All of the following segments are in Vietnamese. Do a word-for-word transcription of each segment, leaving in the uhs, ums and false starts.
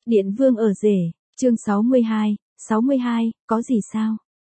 Điện Vương ở rể, chương sáu mươi hai, sáu mươi hai, có gì sao?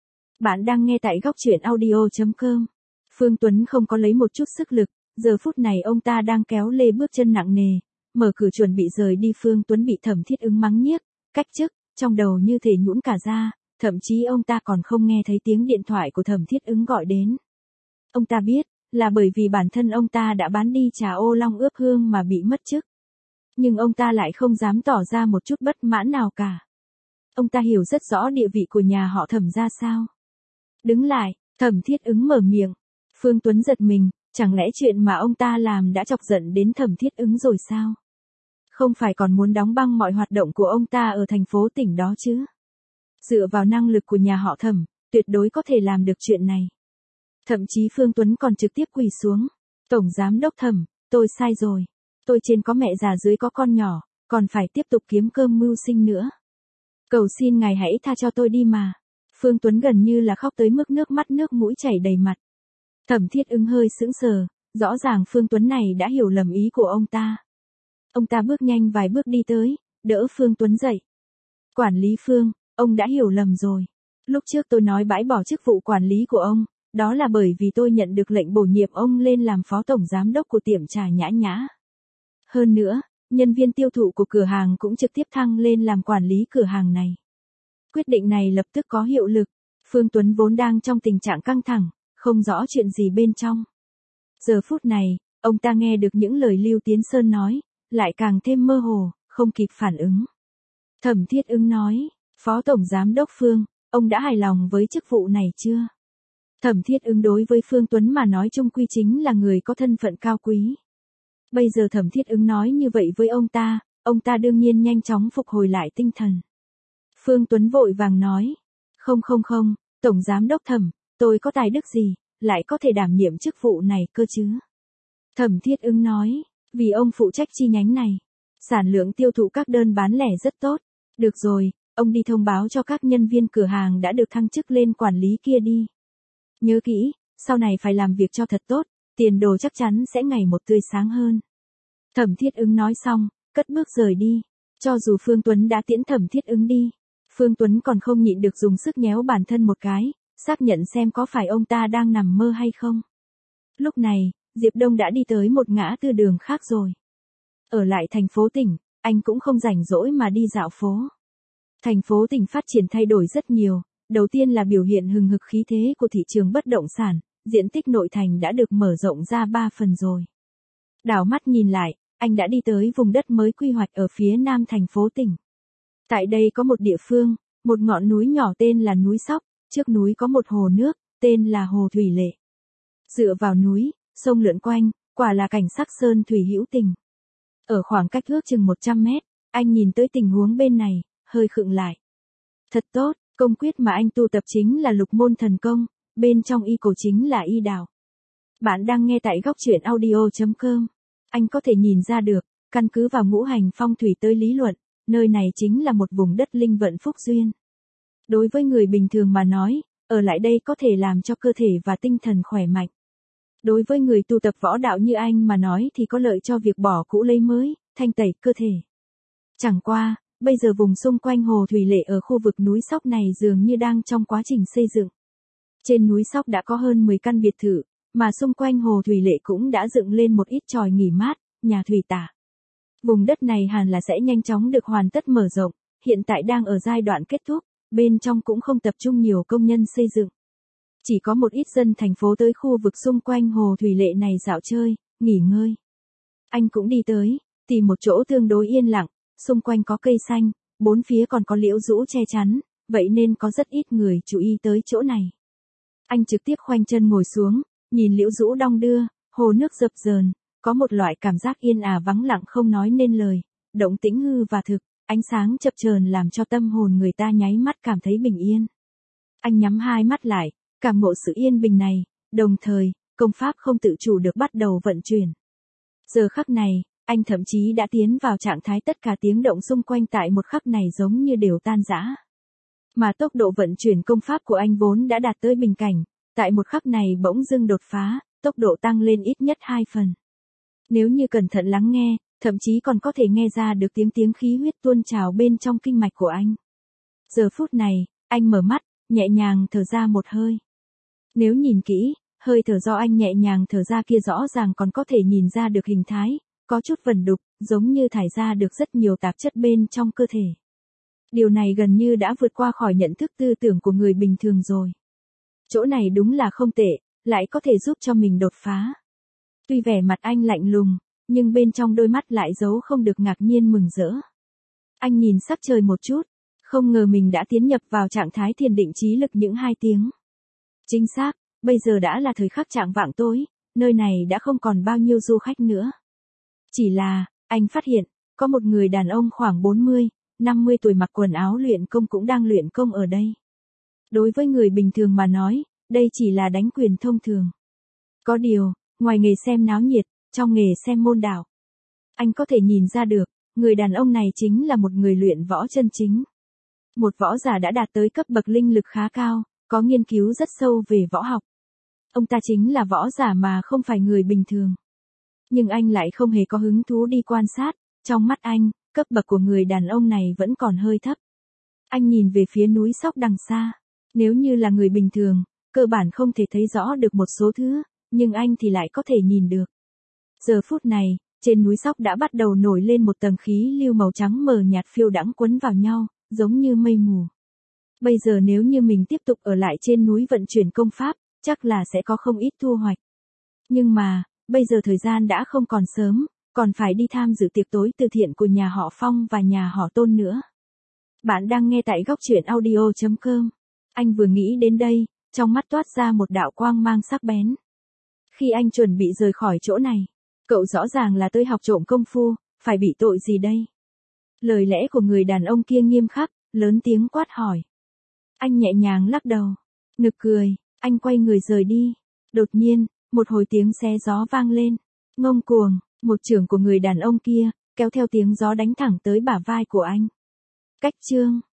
Bạn đang nghe tại góc truyện audio chấm com. Phương Tuấn không có lấy một chút sức lực, giờ phút này ông ta đang kéo lê bước chân nặng nề, mở cửa chuẩn bị rời đi. Phương Tuấn bị Thẩm Thiết Ứng mắng nhiếc, cách chức, trong đầu như thể nhũn cả ra, thậm chí ông ta còn không nghe thấy tiếng điện thoại của Thẩm Thiết Ứng gọi đến. Ông ta biết, là bởi vì bản thân ông ta đã bán đi trà ô long ướp hương mà bị mất chức. Nhưng ông ta lại không dám tỏ ra một chút bất mãn nào cả. Ông ta hiểu rất rõ địa vị của nhà họ Thẩm ra sao. Đứng lại, Thẩm Thiết Ứng mở miệng. Phương Tuấn giật mình, chẳng lẽ chuyện mà ông ta làm đã chọc giận đến Thẩm Thiết Ứng rồi sao? Không phải còn muốn đóng băng mọi hoạt động của ông ta ở thành phố tỉnh đó chứ? Dựa vào năng lực của nhà họ Thẩm, tuyệt đối có thể làm được chuyện này. Thậm chí Phương Tuấn còn trực tiếp quỳ xuống. Tổng giám đốc Thẩm, tôi sai rồi. Tôi trên có mẹ già dưới có con nhỏ, còn phải tiếp tục kiếm cơm mưu sinh nữa. Cầu xin ngài hãy tha cho tôi đi mà. Phương Tuấn gần như là khóc tới mức nước mắt nước mũi chảy đầy mặt. Thẩm Thiết Ứng hơi sững sờ, rõ ràng Phương Tuấn này đã hiểu lầm ý của ông ta. Ông ta bước nhanh vài bước đi tới, đỡ Phương Tuấn dậy. Quản lý Phương, ông đã hiểu lầm rồi. Lúc trước tôi nói bãi bỏ chức vụ quản lý của ông, đó là bởi vì tôi nhận được lệnh bổ nhiệm ông lên làm phó tổng giám đốc của tiệm trà Nhã Nhã. Hơn nữa, nhân viên tiêu thụ của cửa hàng cũng trực tiếp thăng lên làm quản lý cửa hàng này. Quyết định này lập tức có hiệu lực. Phương Tuấn vốn đang trong tình trạng căng thẳng, không rõ chuyện gì bên trong. Giờ phút này, ông ta nghe được những lời Lưu Tiến Sơn nói, lại càng thêm mơ hồ, không kịp phản ứng. Thẩm Thiết Ứng nói, Phó Tổng Giám đốc Phương, ông đã hài lòng với chức vụ này chưa? Thẩm Thiết Ứng đối với Phương Tuấn mà nói chung quy chính là người có thân phận cao quý. Bây giờ Thẩm Thiết Ứng nói như vậy với ông ta, ông ta đương nhiên nhanh chóng phục hồi lại tinh thần. Phương Tuấn vội vàng nói, không không không, Tổng Giám đốc Thẩm, tôi có tài đức gì, lại có thể đảm nhiệm chức vụ này cơ chứ? Thẩm Thiết Ứng nói, vì ông phụ trách chi nhánh này, sản lượng tiêu thụ các đơn bán lẻ rất tốt. Được rồi, ông đi thông báo cho các nhân viên cửa hàng đã được thăng chức lên quản lý kia đi. Nhớ kỹ, sau này phải làm việc cho thật tốt, tiền đồ chắc chắn sẽ ngày một tươi sáng hơn. Thẩm Thiết Ứng nói xong, cất bước rời đi. Cho dù Phương Tuấn đã tiễn Thẩm Thiết Ứng đi, Phương Tuấn còn không nhịn được dùng sức nhéo bản thân một cái, xác nhận xem có phải ông ta đang nằm mơ hay không. Lúc này, Diệp Đông đã đi tới một ngã tư đường khác rồi. Ở lại thành phố tỉnh, anh cũng không rảnh rỗi mà đi dạo phố. Thành phố tỉnh phát triển thay đổi rất nhiều, đầu tiên là biểu hiện hừng hực khí thế của thị trường bất động sản, diện tích nội thành đã được mở rộng ra ba phần rồi. Đảo mắt nhìn lại, anh đã đi tới vùng đất mới quy hoạch ở phía nam thành phố tỉnh. Tại đây có một địa phương, một ngọn núi nhỏ tên là núi Sóc, trước núi có một hồ nước, tên là Hồ Thủy Lệ. Dựa vào núi, sông lượn quanh, quả là cảnh sắc sơn thủy hữu tình. Ở khoảng cách ước chừng một trăm mét, anh nhìn tới tình huống bên này, hơi khựng lại. Thật tốt, công quyết mà anh tu tập chính là lục môn thần công, bên trong y cổ chính là y đạo. Bạn đang nghe tại góc truyện audio chấm com. Anh có thể nhìn ra được, căn cứ vào ngũ hành phong thủy tới lý luận, nơi này chính là một vùng đất linh vận phúc duyên. Đối với người bình thường mà nói, ở lại đây có thể làm cho cơ thể và tinh thần khỏe mạnh. Đối với người tu tập võ đạo như anh mà nói thì có lợi cho việc bỏ cũ lấy mới, thanh tẩy cơ thể. Chẳng qua, bây giờ vùng xung quanh Hồ Thủy Lệ ở khu vực núi Sóc này dường như đang trong quá trình xây dựng. Trên núi Sóc đã có hơn mười căn biệt thự, mà xung quanh Hồ Thủy Lệ cũng đã dựng lên một ít chòi nghỉ mát, nhà thủy tả. Vùng đất này hẳn là sẽ nhanh chóng được hoàn tất mở rộng, hiện tại đang ở giai đoạn kết thúc, bên trong cũng không tập trung nhiều công nhân xây dựng. Chỉ có một ít dân thành phố tới khu vực xung quanh Hồ Thủy Lệ này dạo chơi, nghỉ ngơi. Anh cũng đi tới, tìm một chỗ tương đối yên lặng, xung quanh có cây xanh, bốn phía còn có liễu rũ che chắn, vậy nên có rất ít người chú ý tới chỗ này. Anh trực tiếp khoanh chân ngồi xuống, nhìn liễu rũ đong đưa, hồ nước dập dờn, có một loại cảm giác yên ả vắng lặng không nói nên lời, động tĩnh hư và thực, ánh sáng chập chờn làm cho tâm hồn người ta nháy mắt cảm thấy bình yên. Anh nhắm hai mắt lại, cảm ngộ sự yên bình này, đồng thời, công pháp không tự chủ được bắt đầu vận chuyển. Giờ khắc này, anh thậm chí đã tiến vào trạng thái tất cả tiếng động xung quanh tại một khắc này giống như đều tan rã. Mà tốc độ vận chuyển công pháp của anh vốn đã đạt tới bình cảnh, tại một khắc này bỗng dưng đột phá, tốc độ tăng lên ít nhất hai phần. Nếu như cẩn thận lắng nghe, thậm chí còn có thể nghe ra được tiếng tiếng khí huyết tuôn trào bên trong kinh mạch của anh. Giờ phút này, anh mở mắt, nhẹ nhàng thở ra một hơi. Nếu nhìn kỹ, hơi thở do anh nhẹ nhàng thở ra kia rõ ràng còn có thể nhìn ra được hình thái, có chút vẩn đục, giống như thải ra được rất nhiều tạp chất bên trong cơ thể. Điều này gần như đã vượt qua khỏi nhận thức tư tưởng của người bình thường rồi. Chỗ này đúng là không tệ, lại có thể giúp cho mình đột phá. Tuy vẻ mặt anh lạnh lùng, nhưng bên trong đôi mắt lại giấu không được ngạc nhiên mừng rỡ. Anh nhìn sắc trời một chút, không ngờ mình đã tiến nhập vào trạng thái thiền định trí lực những hai tiếng. Chính xác, bây giờ đã là thời khắc chạng vạng tối, nơi này đã không còn bao nhiêu du khách nữa. Chỉ là, anh phát hiện, có một người đàn ông khoảng bốn mươi, năm mươi tuổi mặc quần áo luyện công cũng đang luyện công ở đây. Đối với người bình thường mà nói, đây chỉ là đánh quyền thông thường. Có điều, ngoài nghề xem náo nhiệt, trong nghề xem môn đạo, anh có thể nhìn ra được, người đàn ông này chính là một người luyện võ chân chính. Một võ giả đã đạt tới cấp bậc linh lực khá cao, có nghiên cứu rất sâu về võ học. Ông ta chính là võ giả mà không phải người bình thường. Nhưng anh lại không hề có hứng thú đi quan sát, trong mắt anh, cấp bậc của người đàn ông này vẫn còn hơi thấp. Anh nhìn về phía núi Sóc đằng xa. Nếu như là người bình thường, cơ bản không thể thấy rõ được một số thứ, nhưng anh thì lại có thể nhìn được. Giờ phút này, trên núi Sóc đã bắt đầu nổi lên một tầng khí lưu màu trắng mờ nhạt phiêu đãng quấn vào nhau, giống như mây mù. Bây giờ nếu như mình tiếp tục ở lại trên núi vận chuyển công pháp, chắc là sẽ có không ít thu hoạch. Nhưng mà, bây giờ thời gian đã không còn sớm, còn phải đi tham dự tiệc tối từ thiện của nhà họ Phong và nhà họ Tôn nữa. Bạn đang nghe tại góc truyện audio chấm com. Anh vừa nghĩ đến đây, trong mắt toát ra một đạo quang mang sắc bén. Khi anh chuẩn bị rời khỏi chỗ này, cậu rõ ràng là tới học trộm công phu, phải bị tội gì đây? Lời lẽ của người đàn ông kia nghiêm khắc, lớn tiếng quát hỏi. Anh nhẹ nhàng lắc đầu, nực cười, anh quay người rời đi. Đột nhiên, một hồi tiếng xé gió vang lên. Ngông cuồng, một chưởng của người đàn ông kia, kéo theo tiếng gió đánh thẳng tới bả vai của anh. Cách chương.